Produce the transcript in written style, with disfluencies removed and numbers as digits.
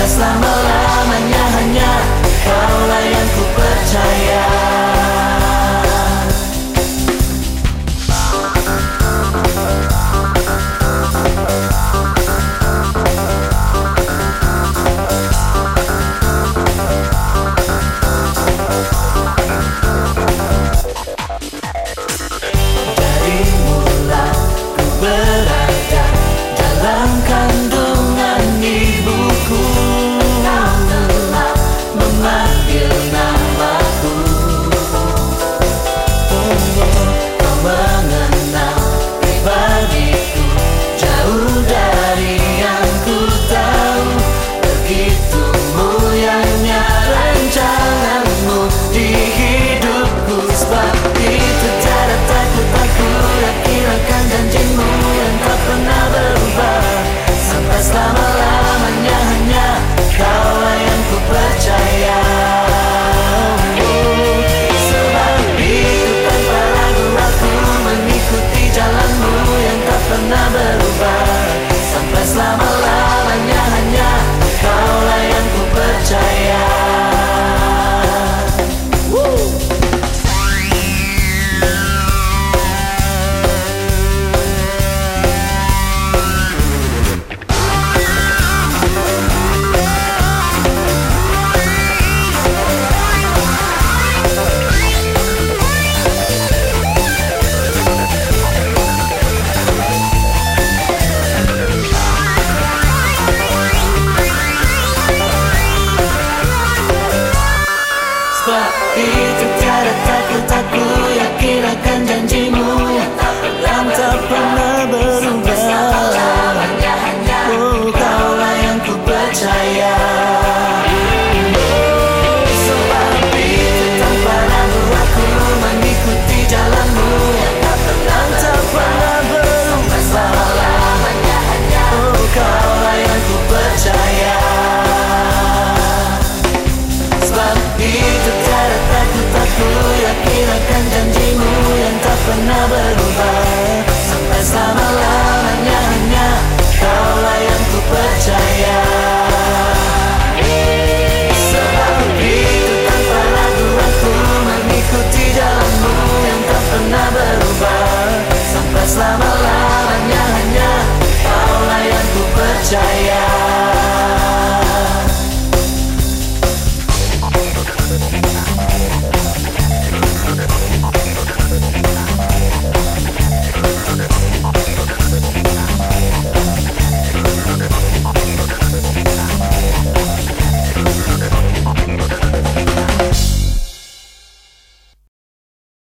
selama-lamanya hanya kaulah yang ku percaya. Dari mula ku berada dalam kandungan ibuku, kau telah memanggil namaku. Kau mengenal pribadiku jauh dari yang ku tahu. Begitu mulianya rancanganmu di hidupku. Sebab itu tiada takut aku yakinakan janjimu yang tak pernah berubah. Sampai selama-lamanya hanya kaulah yang ku percaya. Sebab itu tanpa ragu aku mengikuti jalanmu yang tak pernah berubah. Sampai selama-lamanya hanya kaulah yang ku percaya. Sebab